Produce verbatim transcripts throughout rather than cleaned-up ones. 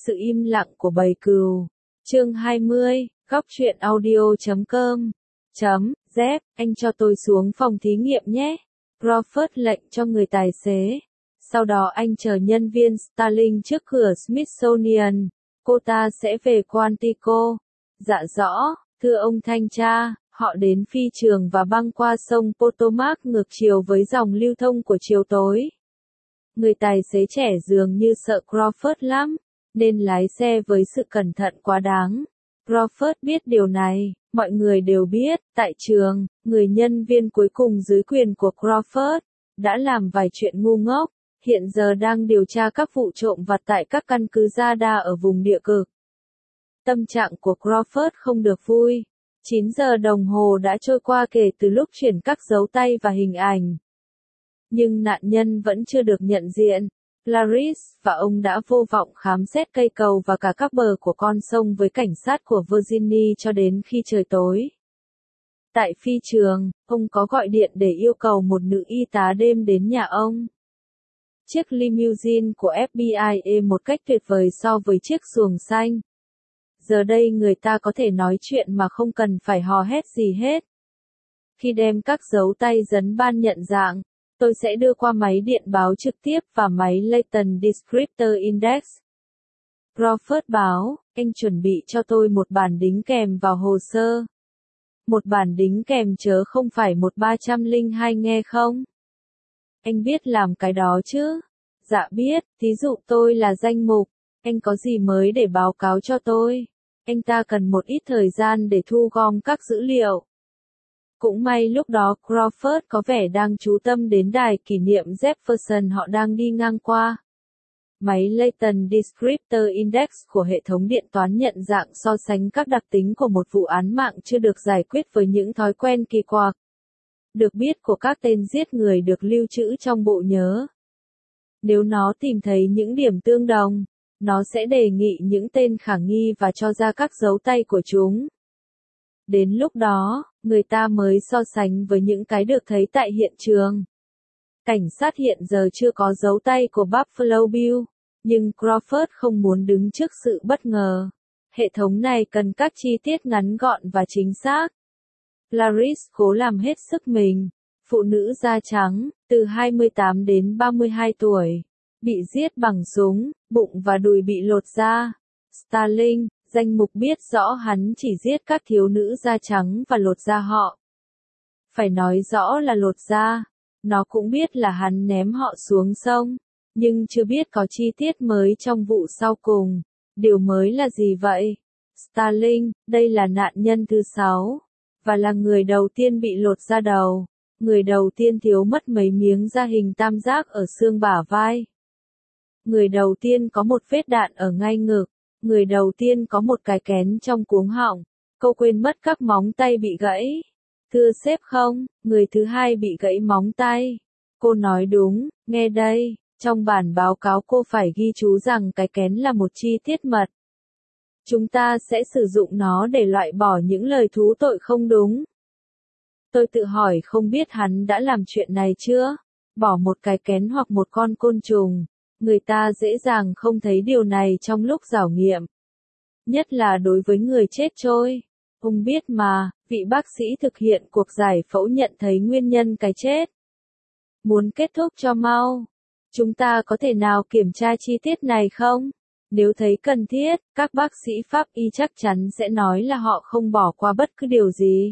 sự im lặng của bầy cừu. Chương hai mươi, góc truyện audio chấm com. Chấm, dép, anh cho tôi xuống phòng thí nghiệm nhé. Crawford lệnh cho người tài xế. Sau đó anh chờ nhân viên Starling trước cửa Smithsonian. Cô ta sẽ về Quantico. Dạ rõ, thưa ông thanh tra. Họ đến phi trường và băng qua sông Potomac ngược chiều với dòng lưu thông của chiều tối. Người tài xế trẻ dường như sợ Crawford lắm, nên lái xe với sự cẩn thận quá đáng. Crawford biết điều này, mọi người đều biết, tại trường, người nhân viên cuối cùng dưới quyền của Crawford, đã làm vài chuyện ngu ngốc, hiện giờ đang điều tra các vụ trộm vặt tại các căn cứ Jada ở vùng địa cực. Tâm trạng của Crawford không được vui. chín giờ đồng hồ đã trôi qua kể từ lúc chuyển các dấu tay và hình ảnh. Nhưng nạn nhân vẫn chưa được nhận diện. Clarice và ông đã vô vọng khám xét cây cầu và cả các bờ của con sông với cảnh sát của Virginia cho đến khi trời tối. Tại phi trường, ông có gọi điện để yêu cầu một nữ y tá đêm đến nhà ông. Chiếc limousine của ép bê i êm một cách tuyệt vời so với chiếc xuồng xanh. Giờ đây người ta có thể nói chuyện mà không cần phải hò hét gì hết. Khi đem các dấu tay dấn ban nhận dạng, tôi sẽ đưa qua máy điện báo trực tiếp và máy Latent Descriptor Index. Crawford báo, anh chuẩn bị cho tôi một bản đính kèm vào hồ sơ. Một bản đính kèm chớ không phải một ba trăm lẻ hai nghe không? Anh biết làm cái đó chứ? Dạ biết, thí dụ tôi là danh mục, anh có gì mới để báo cáo cho tôi? Anh ta cần một ít thời gian để thu gom các dữ liệu. Cũng may lúc đó Crawford có vẻ đang chú tâm đến đài kỷ niệm Jefferson họ đang đi ngang qua. Máy Latent Descriptor Index của hệ thống điện toán nhận dạng so sánh các đặc tính của một vụ án mạng chưa được giải quyết với những thói quen kỳ quặc được biết của các tên giết người được lưu trữ trong bộ nhớ. Nếu nó tìm thấy những điểm tương đồng, nó sẽ đề nghị những tên khả nghi và cho ra các dấu tay của chúng. Đến lúc đó, người ta mới so sánh với những cái được thấy tại hiện trường. Cảnh sát hiện giờ chưa có dấu tay của Buffalo Bill, nhưng Crawford không muốn đứng trước sự bất ngờ. Hệ thống này cần các chi tiết ngắn gọn và chính xác. Clarice cố làm hết sức mình. Phụ nữ da trắng, từ hai mươi tám đến ba mươi hai tuổi, bị giết bằng súng, bụng và đùi bị lột da. Starling, danh mục biết rõ hắn chỉ giết các thiếu nữ da trắng và lột da họ. Phải nói rõ là lột da. Nó cũng biết là hắn ném họ xuống sông, nhưng chưa biết có chi tiết mới trong vụ sau cùng. Điều mới là gì vậy? Starling, đây là nạn nhân thứ sáu, và là người đầu tiên bị lột da đầu. Người đầu tiên thiếu mất mấy miếng da hình tam giác ở xương bả vai. Người đầu tiên có một vết đạn ở ngay ngực. Người đầu tiên có một cái kén trong cuống họng. Cô quên mất các móng tay bị gãy. Thưa sếp không, người thứ hai bị gãy móng tay. Cô nói đúng, nghe đây, trong bản báo cáo cô phải ghi chú rằng cái kén là một chi tiết mật. Chúng ta sẽ sử dụng nó để loại bỏ những lời thú tội không đúng. Tôi tự hỏi không biết hắn đã làm chuyện này chưa? Bỏ một cái kén hoặc một con côn trùng. Người ta dễ dàng không thấy điều này trong lúc khảo nghiệm. Nhất là đối với người chết trôi. Ông biết mà, vị bác sĩ thực hiện cuộc giải phẫu nhận thấy nguyên nhân cái chết. Muốn kết thúc cho mau. Chúng ta có thể nào kiểm tra chi tiết này không? Nếu thấy cần thiết, các bác sĩ pháp y chắc chắn sẽ nói là họ không bỏ qua bất cứ điều gì.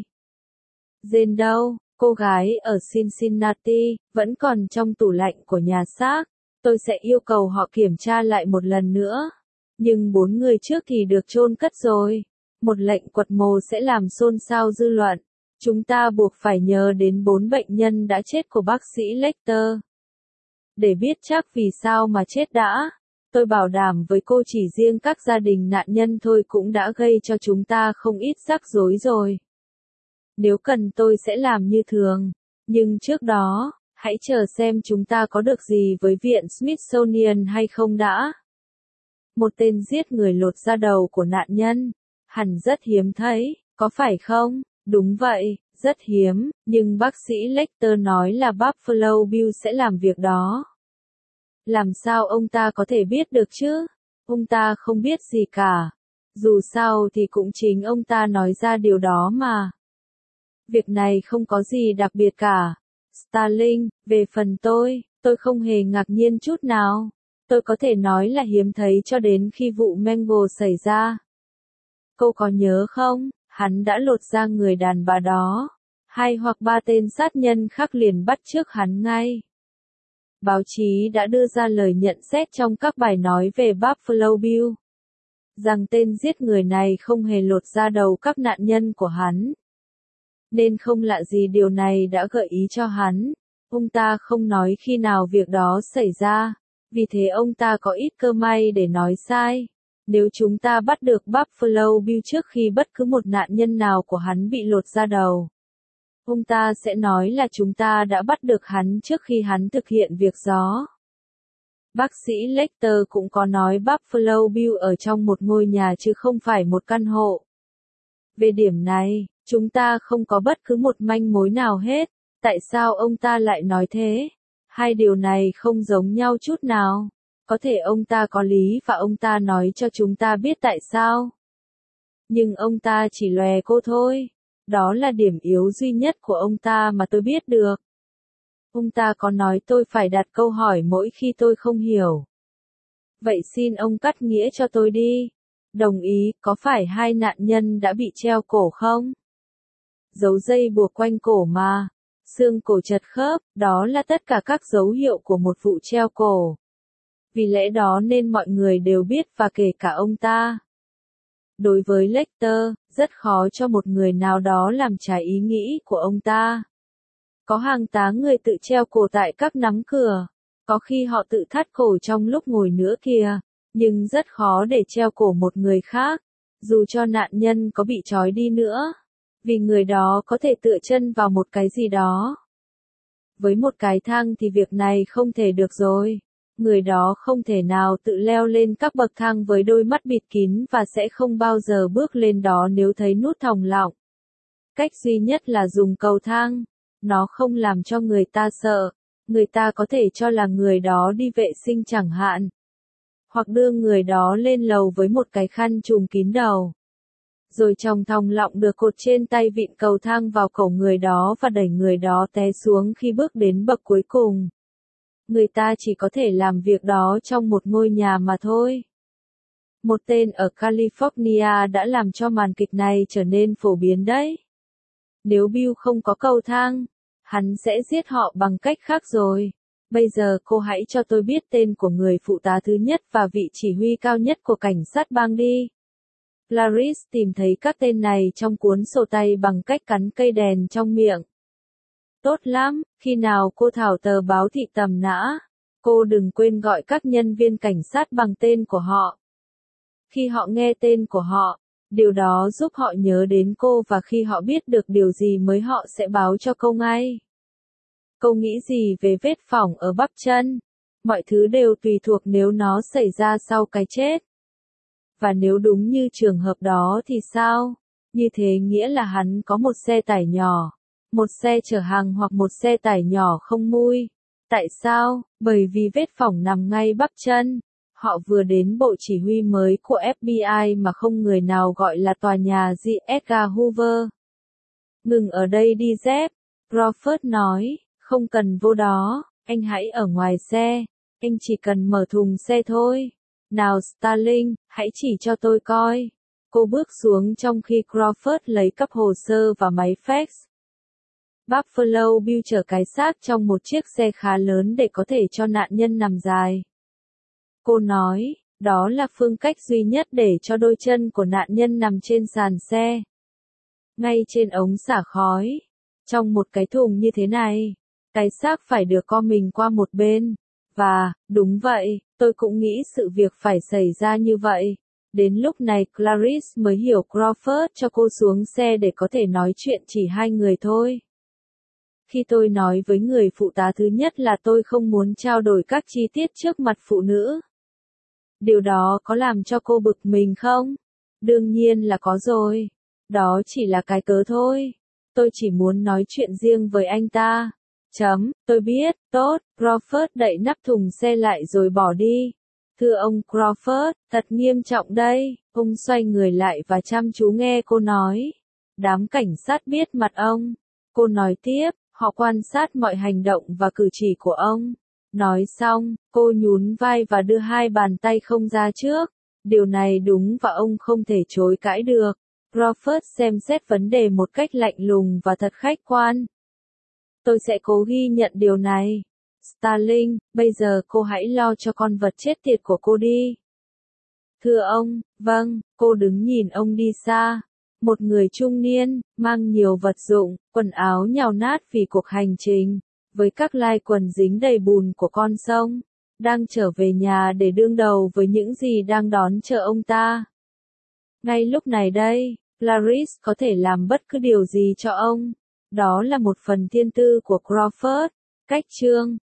Jane đâu, cô gái ở Cincinnati, vẫn còn trong tủ lạnh của nhà xác. Tôi sẽ yêu cầu họ kiểm tra lại một lần nữa. Nhưng bốn người trước thì được chôn cất rồi. Một lệnh quật mồ sẽ làm xôn xao dư luận. Chúng ta buộc phải nhớ đến bốn bệnh nhân đã chết của bác sĩ Lecter. Để biết chắc vì sao mà chết đã. Tôi bảo đảm với cô chỉ riêng các gia đình nạn nhân thôi cũng đã gây cho chúng ta không ít rắc rối rồi. Nếu cần tôi sẽ làm như thường. Nhưng trước đó, hãy chờ xem chúng ta có được gì với viện Smithsonian hay không đã. Một tên giết người lột da đầu của nạn nhân. Hẳn rất hiếm thấy, có phải không? Đúng vậy, rất hiếm, nhưng bác sĩ Lecter nói là Buffalo Bill sẽ làm việc đó. Làm sao ông ta có thể biết được chứ? Ông ta không biết gì cả. Dù sao thì cũng chính ông ta nói ra điều đó mà. Việc này không có gì đặc biệt cả. Starling, về phần tôi, tôi không hề ngạc nhiên chút nào. Tôi có thể nói là hiếm thấy cho đến khi vụ Mango xảy ra. Cô có nhớ không, hắn đã lột ra người đàn bà đó. Hai hoặc ba tên sát nhân khác liền bắt chước hắn ngay. Báo chí đã đưa ra lời nhận xét trong các bài nói về Buffalo Bill. Rằng tên giết người này không hề lột ra đầu các nạn nhân của hắn. Nên không lạ gì điều này đã gợi ý cho hắn. Ông ta không nói khi nào việc đó xảy ra. Vì thế ông ta có ít cơ may để nói sai. Nếu chúng ta bắt được Buffalo Bill trước khi bất cứ một nạn nhân nào của hắn bị lột ra đầu, ông ta sẽ nói là chúng ta đã bắt được hắn trước khi hắn thực hiện việc đó. Bác sĩ Lecter cũng có nói Buffalo Bill ở trong một ngôi nhà chứ không phải một căn hộ. Về điểm này, chúng ta không có bất cứ một manh mối nào hết. Tại sao ông ta lại nói thế? Hai điều này không giống nhau chút nào. Có thể ông ta có lý và ông ta nói cho chúng ta biết tại sao. Nhưng ông ta chỉ lòe cô thôi. Đó là điểm yếu duy nhất của ông ta mà tôi biết được. Ông ta có nói tôi phải đặt câu hỏi mỗi khi tôi không hiểu. Vậy xin ông cắt nghĩa cho tôi đi. Đồng ý, có phải hai nạn nhân đã bị treo cổ không? Dấu dây buộc quanh cổ mà. Xương cổ chật khớp, đó là tất cả các dấu hiệu của một vụ treo cổ. Vì lẽ đó nên mọi người đều biết và kể cả ông ta. Đối với Lecter, rất khó cho một người nào đó làm trái ý nghĩ của ông ta. Có hàng tá người tự treo cổ tại các nắm cửa. Có khi họ tự thắt cổ trong lúc ngồi nữa kìa. Nhưng rất khó để treo cổ một người khác. Dù cho nạn nhân có bị trói đi nữa. Vì người đó có thể tựa chân vào một cái gì đó. Với một cái thang thì việc này không thể được rồi. Người đó không thể nào tự leo lên các bậc thang với đôi mắt bịt kín và sẽ không bao giờ bước lên đó nếu thấy nút thòng lọng. Cách duy nhất là dùng cầu thang. Nó không làm cho người ta sợ. Người ta có thể cho là người đó đi vệ sinh chẳng hạn. Hoặc đưa người đó lên lầu với một cái khăn trùm kín đầu. Rồi trong thòng lọng được cột trên tay vịn cầu thang vào cổ người đó và đẩy người đó té xuống khi bước đến bậc cuối cùng. Người ta chỉ có thể làm việc đó trong một ngôi nhà mà thôi. Một tên ở California đã làm cho màn kịch này trở nên phổ biến đấy. Nếu Bill không có cầu thang, hắn sẽ giết họ bằng cách khác rồi. Bây giờ cô hãy cho tôi biết tên của người phụ tá thứ nhất và vị chỉ huy cao nhất của cảnh sát bang đi. Clarice tìm thấy các tên này trong cuốn sổ tay bằng cách cắn cây đèn trong miệng. Tốt lắm, khi nào cô thảo tờ báo thị tầm nã, cô đừng quên gọi các nhân viên cảnh sát bằng tên của họ. Khi họ nghe tên của họ, điều đó giúp họ nhớ đến cô và khi họ biết được điều gì mới họ sẽ báo cho cô ngay. Cô nghĩ gì về vết phỏng ở bắp chân? Mọi thứ đều tùy thuộc nếu nó xảy ra sau cái chết. Và nếu đúng như trường hợp đó thì sao? Như thế nghĩa là hắn có một xe tải nhỏ, một xe chở hàng hoặc một xe tải nhỏ không mui. Tại sao? Bởi vì vết phỏng nằm ngay bắp chân. Họ vừa đến bộ chỉ huy mới của ép bê i mà không người nào gọi là tòa nhà J. Edgar Hoover. Ngừng ở đây đi Jeff, Crawford nói, không cần vô đó, anh hãy ở ngoài xe, anh chỉ cần mở thùng xe thôi. Nào Starling, hãy chỉ cho tôi coi. Cô bước xuống trong khi Crawford lấy cặp hồ sơ và máy fax. Buffalo Bill chở cái xác trong một chiếc xe khá lớn để có thể cho nạn nhân nằm dài. Cô nói, đó là phương cách duy nhất để cho đôi chân của nạn nhân nằm trên sàn xe. Ngay trên ống xả khói. Trong một cái thùng như thế này, cái xác phải được co mình qua một bên. Và, đúng vậy, tôi cũng nghĩ sự việc phải xảy ra như vậy. Đến lúc này Clarice mới hiểu Crawford cho cô xuống xe để có thể nói chuyện chỉ hai người thôi. Khi tôi nói với người phụ tá thứ nhất là tôi không muốn trao đổi các chi tiết trước mặt phụ nữ. Điều đó có làm cho cô bực mình không? Đương nhiên là có rồi. Đó chỉ là cái cớ thôi. Tôi chỉ muốn nói chuyện riêng với anh ta. Chấm, tôi biết, tốt, Crawford đậy nắp thùng xe lại rồi bỏ đi. Thưa ông Crawford, thật nghiêm trọng đây. Ông xoay người lại và chăm chú nghe cô nói. Đám cảnh sát biết mặt ông. Cô nói tiếp, họ quan sát mọi hành động và cử chỉ của ông. Nói xong, cô nhún vai và đưa hai bàn tay không ra trước. Điều này đúng và ông không thể chối cãi được. Crawford xem xét vấn đề một cách lạnh lùng và thật khách quan. Tôi sẽ cố ghi nhận điều này. Starling, bây giờ cô hãy lo cho con vật chết tiệt của cô đi. Thưa ông, vâng, cô đứng nhìn ông đi xa. Một người trung niên, mang nhiều vật dụng, quần áo nhào nát vì cuộc hành trình, với các lai quần dính đầy bùn của con sông, đang trở về nhà để đương đầu với những gì đang đón chờ ông ta. Ngay lúc này đây, Clarice có thể làm bất cứ điều gì cho ông. Đó là một phần thiên tư của Crawford. Cách chương